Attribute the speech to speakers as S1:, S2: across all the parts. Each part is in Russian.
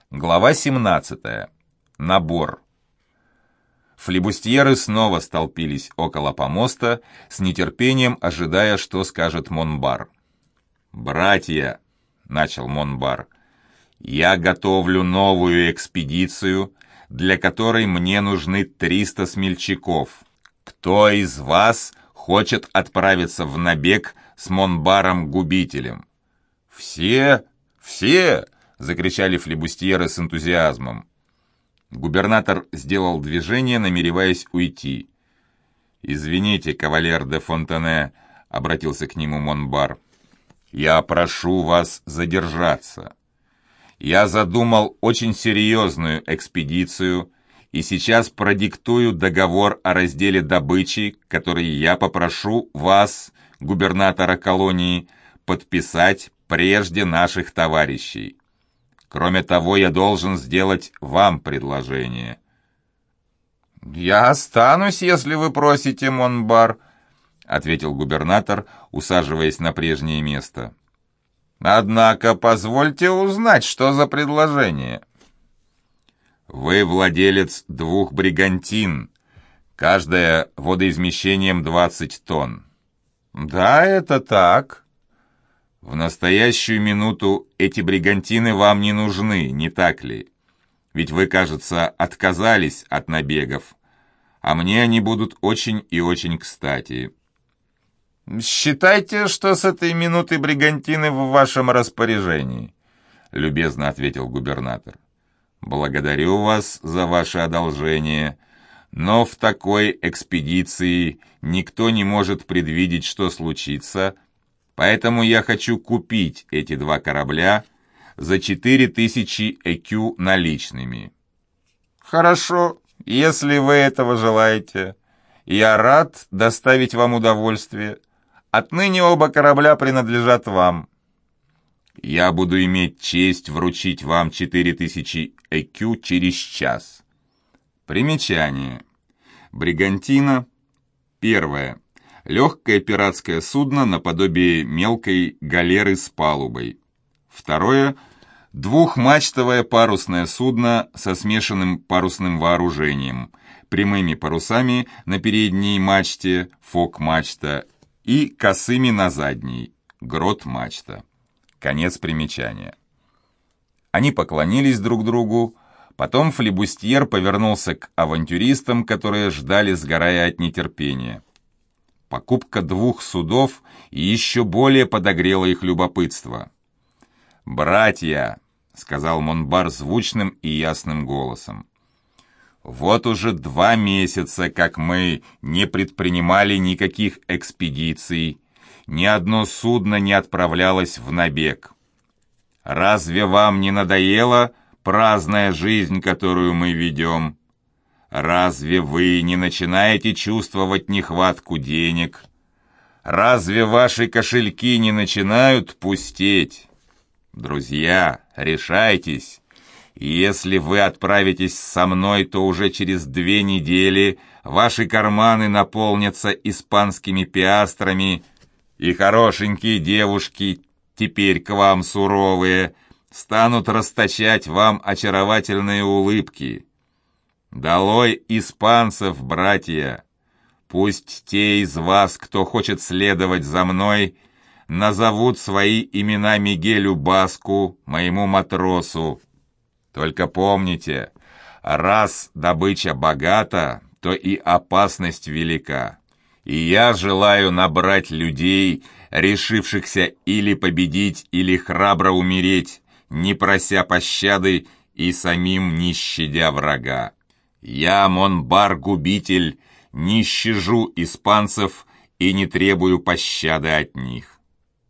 S1: Глава 17. Набор. Флибустьеры снова столпились около помоста, с нетерпением ожидая, что скажет Монбар. «Братья», — начал Монбар, — «я готовлю новую экспедицию, для которой мне нужны 300 смельчаков. Кто из вас хочет отправиться в набег с Монбаром-губителем?» «Все! Все!» — закричали флибустьеры с энтузиазмом. Губернатор сделал движение, намереваясь уйти. «Извините, кавалер де Фонтене», — обратился к нему Монбар, — «я прошу вас задержаться. Я задумал очень серьезную экспедицию и сейчас продиктую договор о разделе добычи, который я попрошу вас, губернатора колонии, подписать прежде наших товарищей. Кроме того, я должен сделать вам предложение». «Я останусь, если вы просите, Монбар», — ответил губернатор, усаживаясь на прежнее место. «Однако позвольте узнать, что за предложение». «Вы владелец 2 бригантин, каждая водоизмещением 20 тонн». «Да, это так». «В настоящую минуту эти бригантины вам не нужны, не так ли? Ведь вы, кажется, отказались от набегов, а мне они будут очень и очень кстати». «Считайте, что с этой минуты бригантины в вашем распоряжении», — любезно ответил губернатор. «Благодарю вас за ваше одолжение, но в такой экспедиции никто не может предвидеть, что случится, поэтому я хочу купить эти 2 корабля за 4000 ЭКЮ наличными». «Хорошо, если вы этого желаете. Я рад доставить вам удовольствие. Отныне оба корабля принадлежат вам». «Я буду иметь честь вручить вам 4000 ЭКЮ через час». Примечание. Бригантина. Первое. Легкое пиратское судно наподобие мелкой галеры с палубой. Второе. Двухмачтовое парусное судно со смешанным парусным вооружением, прямыми парусами на передней мачте, фок-мачта, и косыми на задней, грот-мачта. Конец примечания. Они поклонились друг другу, потом флибустьер повернулся к авантюристам, которые ждали, сгорая от нетерпения. Покупка 2 судов еще более подогрела их любопытство. «Братья», — сказал Монбар звучным и ясным голосом, — «вот уже 2 месяца, как мы не предпринимали никаких экспедиций, ни одно судно не отправлялось в набег. Разве вам не надоела праздная жизнь, которую мы ведем? Разве вы не начинаете чувствовать нехватку денег? Разве ваши кошельки не начинают пустеть? Друзья, решайтесь. Если вы отправитесь со мной, то уже через 2 недели ваши карманы наполнятся испанскими пиастрами, и хорошенькие девушки, теперь к вам суровые, станут расточать вам очаровательные улыбки. Долой испанцев, братья! Пусть те из вас, кто хочет следовать за мной, назовут свои имена Мигелю Баску, моему матросу. Только помните, раз добыча богата, то и опасность велика. И я желаю набрать людей, решившихся или победить, или храбро умереть, не прося пощады и самим не щадя врага. Я, Монбар-губитель, не щажу испанцев и не требую пощады от них».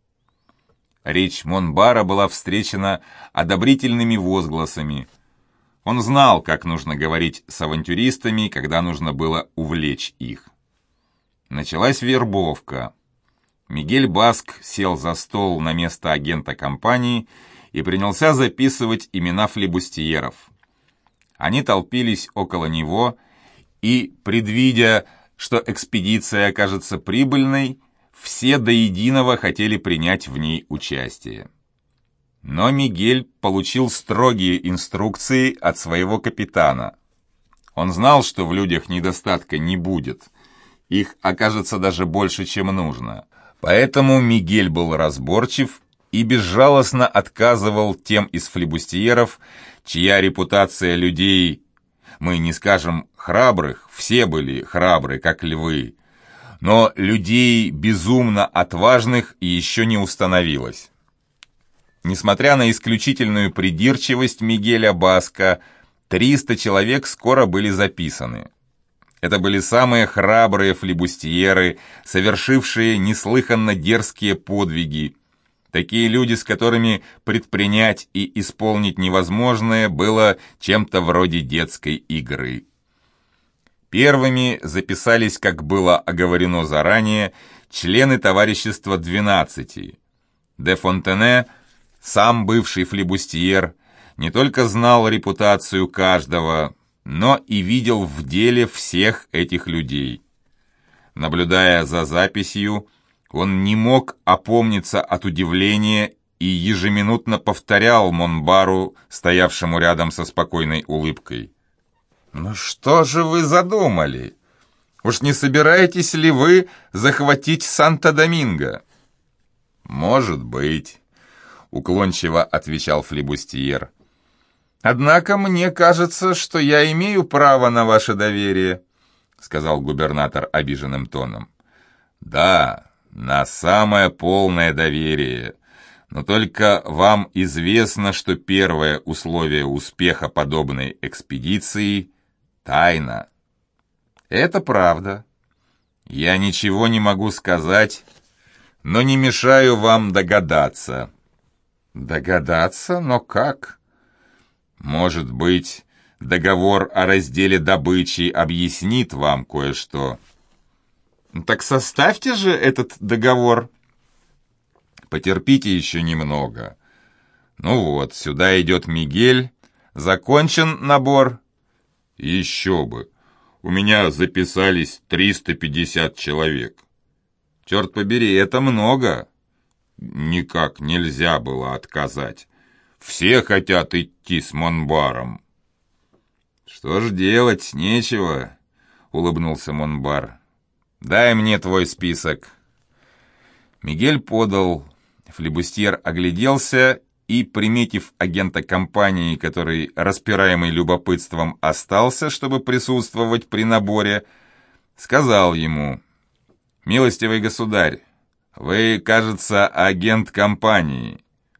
S1: Речь Монбара была встречена одобрительными возгласами. Он знал, как нужно говорить с авантюристами, когда нужно было увлечь их. Началась вербовка. Мигель Баск сел за стол на место агента компании и принялся записывать имена флибустьеров. Они толпились около него и, предвидя, что экспедиция окажется прибыльной, все до единого хотели принять в ней участие. Но Мигель получил строгие инструкции от своего капитана. Он знал, что в людях недостатка не будет. Их окажется даже больше, чем нужно. Поэтому Мигель был разборчив и безжалостно отказывал тем из флибустьеров, чья репутация людей, мы не скажем храбрых, все были храбры, как львы, но людей безумно отважных еще не установилось. Несмотря на исключительную придирчивость Мигеля Баска, 300 человек скоро были записаны. Это были самые храбрые флибустьеры, совершившие неслыханно дерзкие подвиги. Такие люди, с которыми предпринять и исполнить невозможное было чем-то вроде детской игры. Первыми записались, как было оговорено заранее, члены товарищества 12. Де Фонтене, сам бывший флибустьер, не только знал репутацию каждого, но и видел в деле всех этих людей. Наблюдая за записью, он не мог опомниться от удивления и ежеминутно повторял Монбару, стоявшему рядом со спокойной улыбкой: «Ну что же вы задумали? Уж не собираетесь ли вы захватить Санто-Доминго?» «Может быть», — уклончиво отвечал флибустьер. «Однако мне кажется, что я имею право на ваше доверие», — сказал губернатор обиженным тоном. «Да, на самое полное доверие. Но только вам известно, что первое условие успеха подобной экспедиции — тайна». «Это правда. Я ничего не могу сказать, но не мешаю вам догадаться». «Догадаться? Но как?» «Может быть, договор о разделе добычи объяснит вам кое-что». «Так составьте же этот договор». «Потерпите еще немного. Ну вот, сюда идет Мигель. Закончен набор?» «Еще бы. У меня записались 350 человек». «Черт побери, это много». «Никак нельзя было отказать. Все хотят идти с Монбаром». «Что ж делать, нечего», — улыбнулся Монбар. «Дай мне твой список». Мигель подал. Флибустьер огляделся и, приметив агента компании, который, распираемый любопытством, остался, чтобы присутствовать при наборе, сказал ему: «Милостивый государь, вы, кажется, агент компании».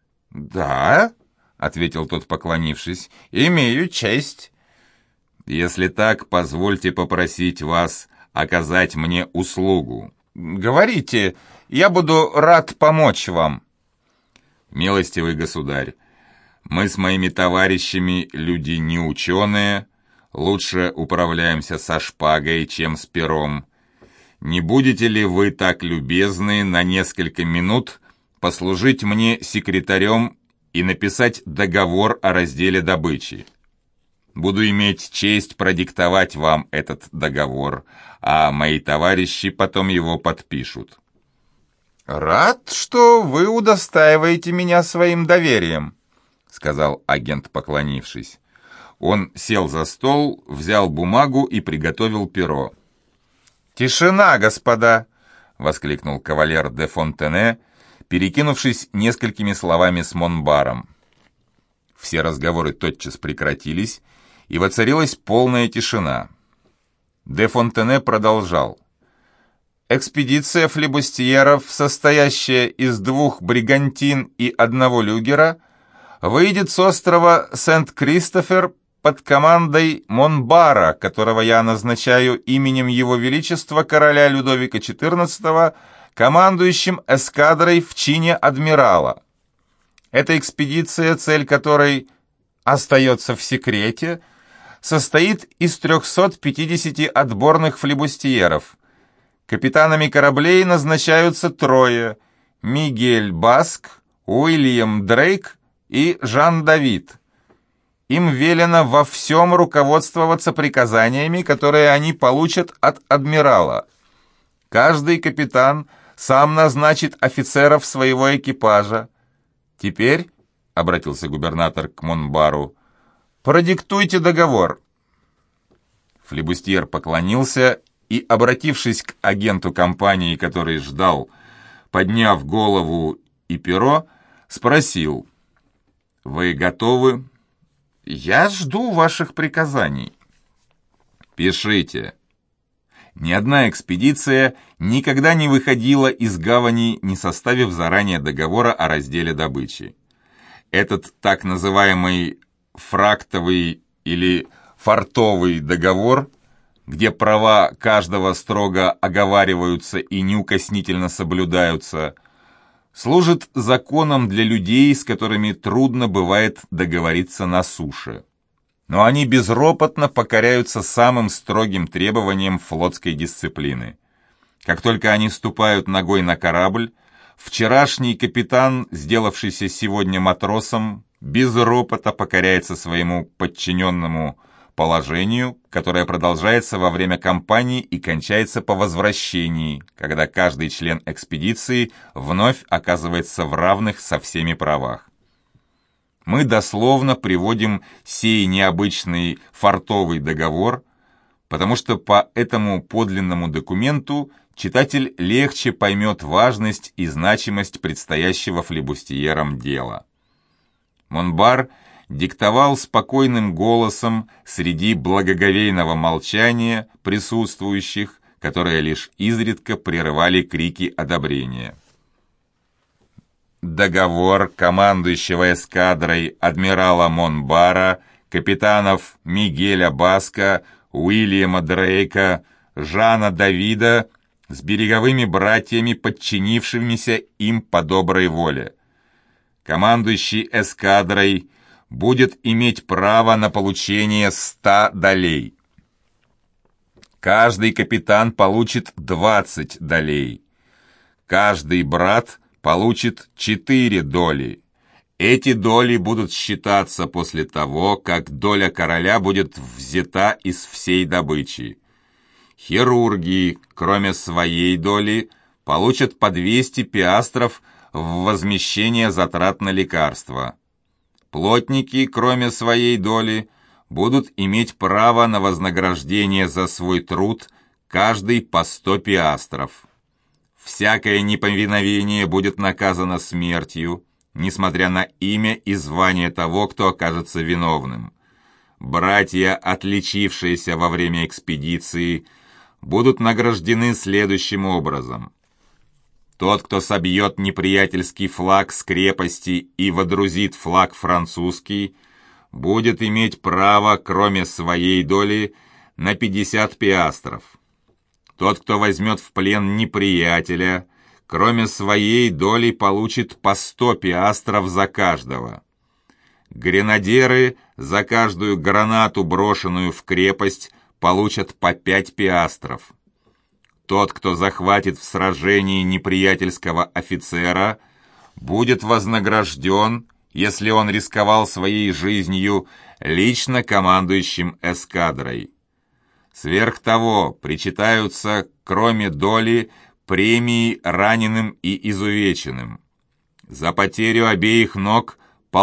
S1: «Да», — ответил тот, поклонившись, — «имею честь». «Если так, позвольте попросить вас оказать мне услугу». «Говорите, я буду рад помочь вам». «Милостивый государь, мы с моими товарищами люди не ученые, лучше управляемся со шпагой, чем с пером. Не будете ли вы так любезны на несколько минут послужить мне секретарем и написать договор о разделе добычи? Буду иметь честь продиктовать вам этот договор, а мои товарищи потом его подпишут». «Рад, что вы удостаиваете меня своим доверием», — сказал агент, поклонившись. Он сел за стол, взял бумагу и приготовил перо. «Тишина, господа!» — воскликнул кавалер де Фонтене, перекинувшись несколькими словами с Монбаром. Все разговоры тотчас прекратились, и воцарилась полная тишина. Де Фонтене продолжал. «Экспедиция флибустьеров, состоящая из 2 бригантин и 1 люгера, выйдет с острова Сент-Кристофер под командой Монбара, которого я назначаю именем Его Величества короля Людовика XIV, командующим эскадрой в чине адмирала. Эта экспедиция, цель которой остается в секрете, состоит из 350 отборных флибустьеров. Капитанами кораблей назначаются 3: Мигель Баск, Уильям Дрейк и Жан Давид. Им велено во всем руководствоваться приказаниями, которые они получат от адмирала. Каждый капитан сам назначит офицеров своего экипажа. Теперь — обратился губернатор к Монбару, — «продиктуйте договор». Флибустьер поклонился и, обратившись к агенту компании, который ждал, подняв голову и перо, спросил: «Вы готовы?» «Я жду ваших приказаний». «Пишите». Ни одна экспедиция никогда не выходила из гавани, не составив заранее договора о разделе добычи. Этот так называемый фрактовый или фартовый договор, где права каждого строго оговариваются и неукоснительно соблюдаются, служит законом для людей, с которыми трудно бывает договориться на суше. Но они безропотно покоряются самым строгим требованиям флотской дисциплины. Как только они ступают ногой на корабль, вчерашний капитан, сделавшийся сегодня матросом, без ропота покоряется своему подчиненному положению, которое продолжается во время кампании и кончается по возвращении, когда каждый член экспедиции вновь оказывается в равных со всеми правах. Мы дословно приводим сей необычный фартовый договор, потому что по этому подлинному документу читатель легче поймет важность и значимость предстоящего флибустьерам дела. Монбар диктовал спокойным голосом среди благоговейного молчания присутствующих, которые лишь изредка прерывали крики одобрения. Договор командующего эскадрой адмирала Монбара, капитанов Мигеля Баска, Уильяма Дрейка, Жана Давида с береговыми братьями, подчинившимися им по доброй воле. Командующий эскадрой будет иметь право на получение 100 долей. Каждый капитан получит 20 долей. Каждый брат получит 4 доли. Эти доли будут считаться после того, как доля короля будет взята из всей добычи. Хирурги, кроме своей доли, получат по 200 пиастров в возмещение затрат на лекарства. Плотники, кроме своей доли, будут иметь право на вознаграждение за свой труд, каждый по 100 пиастров. Всякое неповиновение будет наказано смертью, несмотря на имя и звание того, кто окажется виновным. Братья, отличившиеся во время экспедиции, будут награждены следующим образом. Тот, кто собьет неприятельский флаг с крепости и водрузит флаг французский, будет иметь право, кроме своей доли, на 50 пиастров. Тот, кто возьмет в плен неприятеля, кроме своей доли, получит по 100 пиастров за каждого. Гренадеры за каждую гранату, брошенную в крепость, получат по 5 пиастров. Тот, кто захватит в сражении неприятельского офицера, будет вознагражден, если он рисковал своей жизнью, лично командующим эскадрой. Сверх того, причитаются, кроме доли, премии раненым и изувеченным. За потерю обеих ног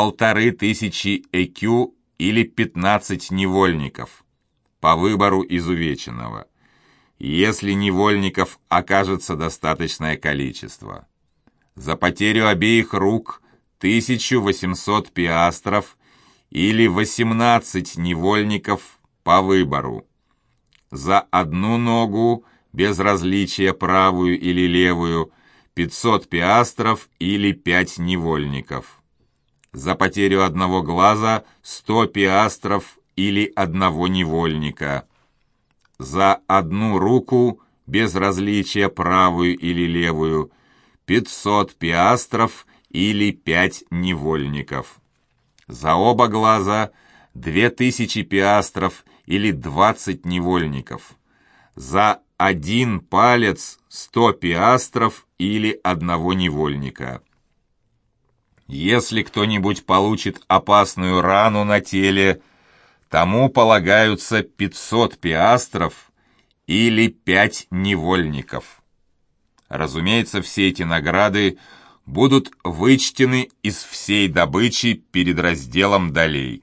S1: 1500 ЭКЮ или 15 невольников, по выбору изувеченного, если невольников окажется достаточное количество. За потерю обеих рук 1800 пиастров или 18 невольников по выбору. За одну ногу, без различия правую или левую, 500 пиастров или 5 невольников. За потерю одного глаза 100 пиастров или одного невольника. За одну руку, без различия правую или левую, 500 пиастров или 5 невольников. За оба глаза 2000 пиастров или 20 невольников. За один палец 100 пиастров или одного невольника. Если кто-нибудь получит опасную рану на теле, тому полагаются 500 пиастров или 5 невольников. Разумеется, все эти награды будут вычтены из всей добычи перед разделом долей.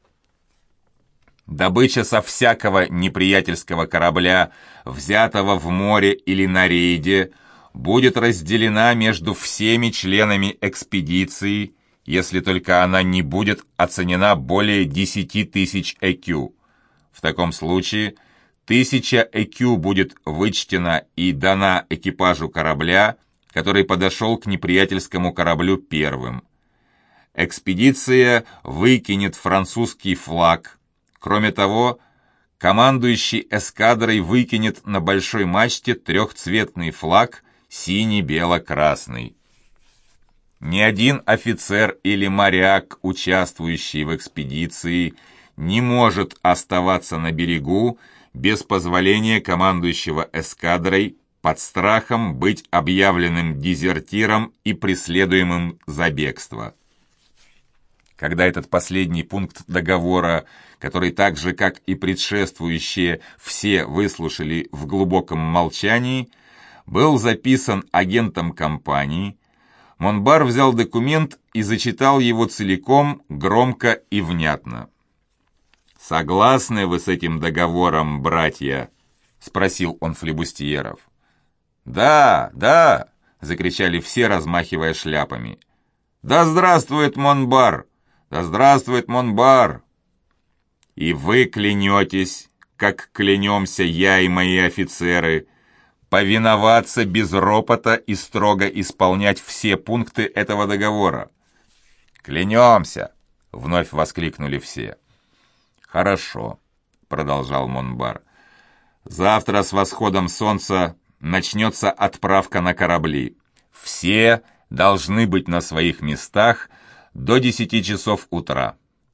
S1: Добыча со всякого неприятельского корабля, взятого в море или на рейде, будет разделена между всеми членами экспедиции, если только она не будет оценена более 10 тысяч ЭКЮ. В таком случае 1000 ЭКЮ будет вычтена и дана экипажу корабля, который подошел к неприятельскому кораблю первым. Экспедиция выкинет французский флаг. Кроме того, командующий эскадрой выкинет на большой мачте трехцветный флаг синий-бело-красный. Ни один офицер или моряк, участвующий в экспедиции, не может оставаться на берегу без позволения командующего эскадрой под страхом быть объявленным дезертиром и преследуемым за бегство. Когда этот последний пункт договора, который так же, как и предшествующие, все выслушали в глубоком молчании, был записан агентом компании, Монбар взял документ и зачитал его целиком, громко и внятно. «Согласны вы с этим договором, братья?» — спросил он флибустьеров. «Да, да!» — закричали все, размахивая шляпами. «Да здравствует Монбар! Да здравствует Монбар!» «И вы клянетесь, как клянемся я и мои офицеры, повиноваться без ропота и строго исполнять все пункты этого договора». «Клянемся!» — вновь воскликнули все. «Хорошо», — продолжал Монбар. «Завтра с восходом солнца начнется отправка на корабли. Все должны быть на своих местах до 10 часов утра.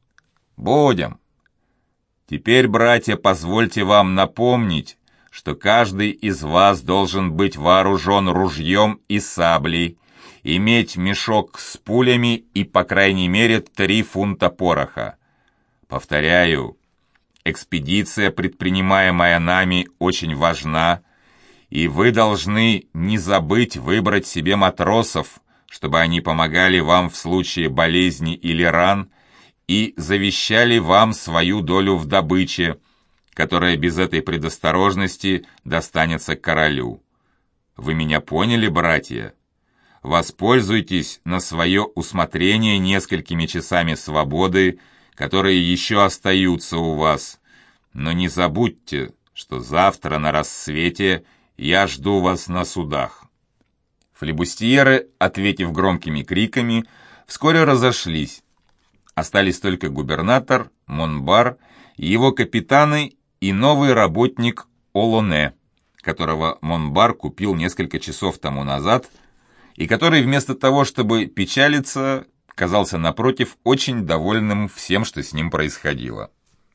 S1: Будем. Теперь, братья, позвольте вам напомнить, что каждый из вас должен быть вооружен ружьем и саблей, иметь мешок с пулями и, по крайней мере, 3 фунта пороха. Повторяю, экспедиция, предпринимаемая нами, очень важна, и вы должны не забыть выбрать себе матросов, чтобы они помогали вам в случае болезни или ран и завещали вам свою долю в добыче, которая без этой предосторожности достанется королю. Вы меня поняли, братья? Воспользуйтесь на свое усмотрение несколькими часами свободы, которые еще остаются у вас, но не забудьте, что завтра на рассвете я жду вас на судах». Флибустьеры, ответив громкими криками, вскоре разошлись. Остались только губернатор, Монбар, его капитаны и новый работник Олоне, которого Монбар купил несколько часов тому назад, и который вместо того, чтобы печалиться, казался, напротив, очень довольным всем, что с ним происходило.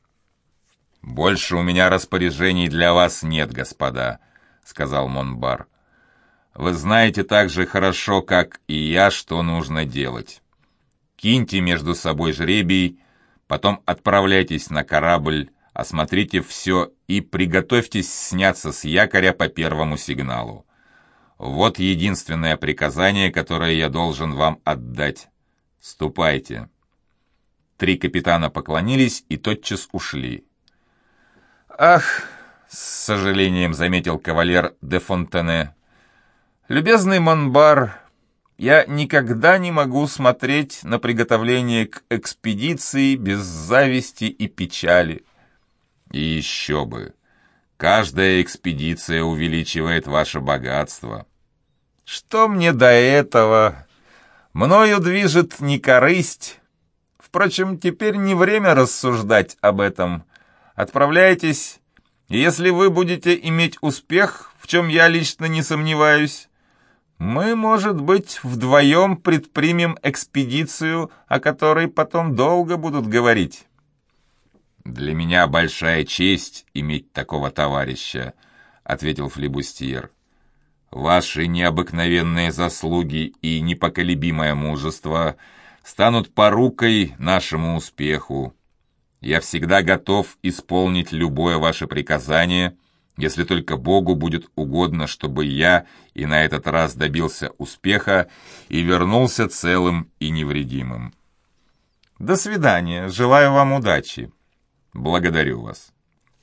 S1: «Больше у меня распоряжений для вас нет, господа», — сказал Монбар. «Вы знаете так же хорошо, как и я, что нужно делать. Киньте между собой жребий, потом отправляйтесь на корабль, осмотрите все и приготовьтесь сняться с якоря по первому сигналу. Вот единственное приказание, которое я должен вам отдать. Ступайте». 3 капитана поклонились и тотчас ушли. «Ах!» — с сожалением заметил кавалер де Фонтене. «Любезный Монбар, я никогда не могу смотреть на приготовление к экспедиции без зависти и печали». «И еще бы! Каждая экспедиция увеличивает ваше богатство». «Что мне до этого? Мною движет не корысть. Впрочем, теперь не время рассуждать об этом. Отправляйтесь, и если вы будете иметь успех, в чем я лично не сомневаюсь, мы, может быть, вдвоем предпримем экспедицию, о которой потом долго будут говорить». «Для меня большая честь иметь такого товарища», — ответил флибустьер. «Ваши необыкновенные заслуги и непоколебимое мужество станут порукой нашему успеху. Я всегда готов исполнить любое ваше приказание, если только Богу будет угодно, чтобы я и на этот раз добился успеха и вернулся целым и невредимым. До свидания, желаю вам удачи. Благодарю вас.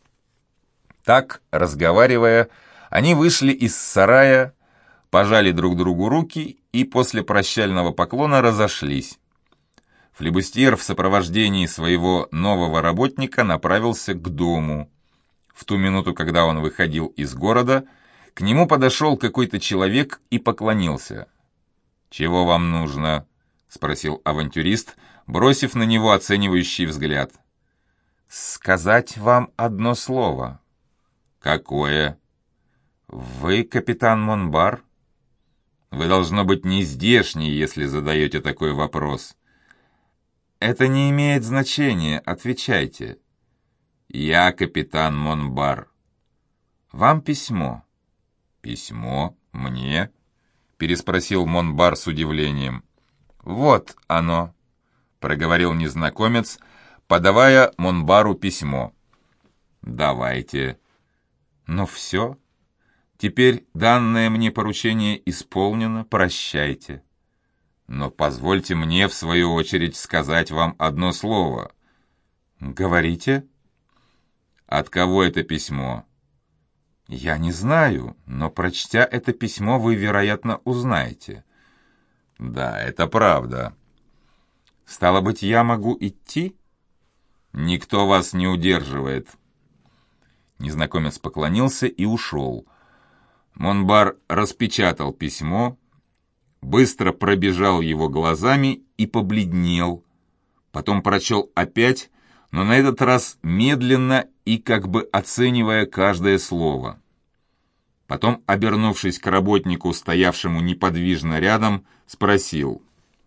S1: Так, разговаривая, они вышли из сарая, пожали друг другу руки и после прощального поклона разошлись. Флибустьер в сопровождении своего нового работника направился к дому. В ту минуту, когда он выходил из города, к нему подошел какой-то человек и поклонился. «Чего вам нужно?» — спросил авантюрист, бросив на него оценивающий взгляд. «Сказать вам одно слово». «Какое?» «Вы капитан Монбар?» «Вы, должно быть, не здешний, если задаете такой вопрос». «Это не имеет значения, отвечайте». «Я капитан Монбар». «Вам письмо». «Письмо? Мне?» — переспросил Монбар с удивлением. «Вот оно», — проговорил незнакомец, подавая Монбару письмо. «Давайте». «Ну все. Теперь данное мне поручение исполнено, прощайте». «Но позвольте мне, в свою очередь, сказать вам одно слово». «Говорите». «От кого это письмо?» «Я не знаю, но, прочтя это письмо, вы, вероятно, узнаете». «Да, это правда». «Стало быть, я могу идти?» «Никто вас не удерживает». Незнакомец поклонился и ушел. Монбар распечатал письмо, быстро пробежал его глазами и побледнел. Потом прочел опять, но на этот раз медленно и как бы оценивая каждое слово. Потом, обернувшись к работнику, стоявшему неподвижно рядом, спросил: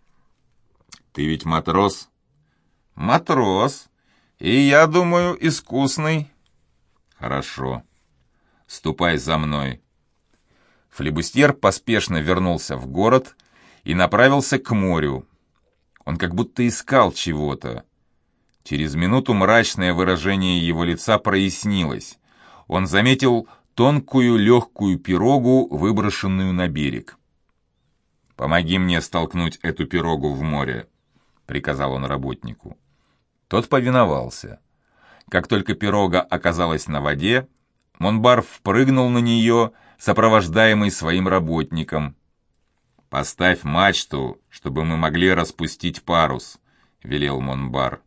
S1: «Ты ведь матрос?» «Матрос. И, я думаю, искусный». «Хорошо. Ступай за мной». Флибустьер поспешно вернулся в город и направился к морю. Он как будто искал чего-то. Через минуту мрачное выражение его лица прояснилось. Он заметил тонкую легкую пирогу, выброшенную на берег. «Помоги мне столкнуть эту пирогу в море», — приказал он работнику. Тот повиновался. Как только пирога оказалась на воде, Монбар впрыгнул на нее, сопровождаемый своим работником. «Поставь мачту, чтобы мы могли распустить парус», — велел Монбар.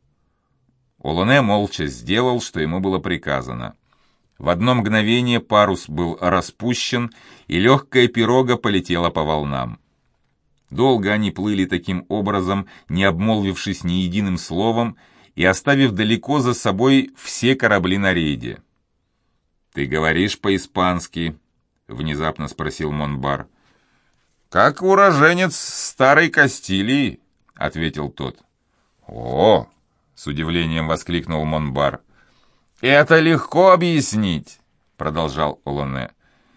S1: Олоне молча сделал, что ему было приказано. В одно мгновение парус был распущен, и легкая пирога полетела по волнам. Долго они плыли таким образом, не обмолвившись ни единым словом, и оставив далеко за собой все корабли на рейде. «Ты говоришь по-испански?» — внезапно спросил Монбар. «Как уроженец старой Кастилии», — ответил тот. «О!» — с удивлением воскликнул Монбар. «Это легко объяснить», — продолжал Олоне.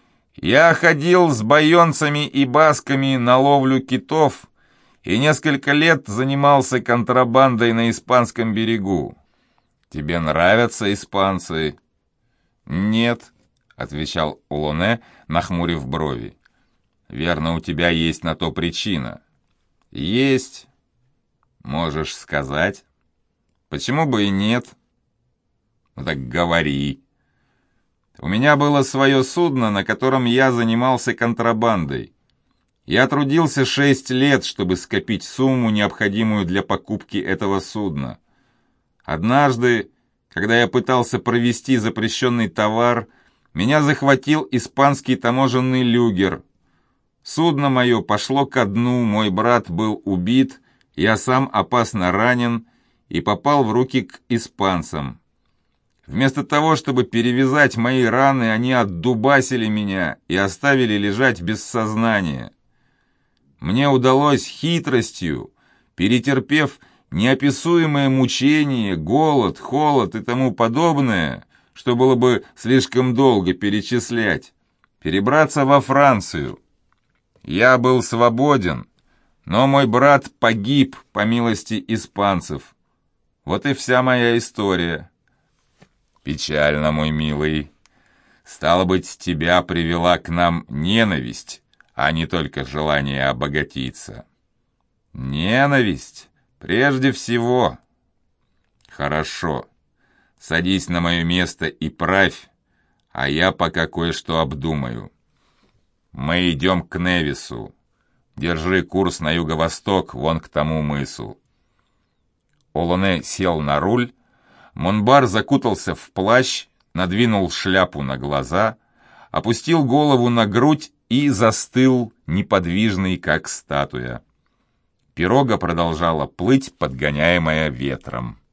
S1: «Я ходил с байонцами и басками на ловлю китов и несколько лет занимался контрабандой на испанском берегу. Тебе нравятся испанцы?» «Нет», — отвечал Олоне, нахмурив брови. «Верно, у тебя есть на то причина». «Есть». «Можешь сказать?» «Почему бы и нет?» «Ну так говори». «У меня было свое судно, на котором я занимался контрабандой. Я трудился 6 лет, чтобы скопить сумму, необходимую для покупки этого судна. Однажды, когда я пытался провезти запрещенный товар, меня захватил испанский таможенный люгер. Судно мое пошло ко дну, мой брат был убит, я сам опасно ранен и попал в руки к испанцам. Вместо того, чтобы перевязать мои раны, они отдубасили меня и оставили лежать без сознания. Мне удалось хитростью, перетерпев неописуемое мучение, голод, холод и тому подобное, что было бы слишком долго перечислять, перебраться во Францию. Я был свободен, но мой брат погиб по милости испанцев. Вот и вся моя история». «Печально, мой милый. Стало быть, тебя привела к нам ненависть, а не только желание обогатиться. Ненависть прежде всего. Хорошо. Садись на мое место и правь, а я пока кое-что обдумаю. Мы идем к Невису. Держи курс на юго-восток, вон к тому мысу. Олоне сел на руль, Монбар закутался в плащ, надвинул шляпу на глаза, опустил голову на грудь и застыл, неподвижный, как статуя. Пирога продолжала плыть, подгоняемая ветром.